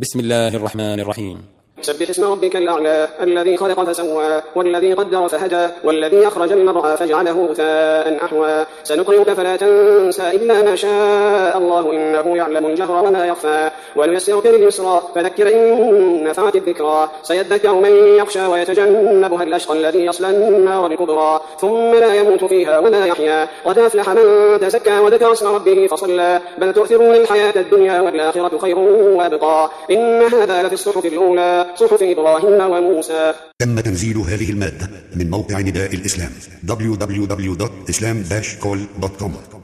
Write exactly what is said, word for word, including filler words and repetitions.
بسم الله الرحمن الرحيم. سبح اسم ربك الأعلى الذي خلق فسوى والذي قدر فهدى والذي أخرج المرعى فجعله غثاء أحوى سنقرئك فلا تنسى إلا ما شاء الله إنه يعلم الجهر وما يخفى ونيسرك لليسرى فذكر إن نفعت الذكرى سيذكر من يخشى ويتجنبها الأشقى الذي يصلى النار الكبرى ثم لا يموت فيها ولا يحيا قد أفلح من تزكى وذكر اسم ربه فصلى بل تؤثرون الحياة الدنيا والآخرة خير وأبقى إن هذا لفي الصحف الأولى صحف إبراهيم وموسى. تم تنزيل هذه المادة من موقع نداء الإسلام دبليو دبليو دبليو دوت إسلام داش كول دوت كوم.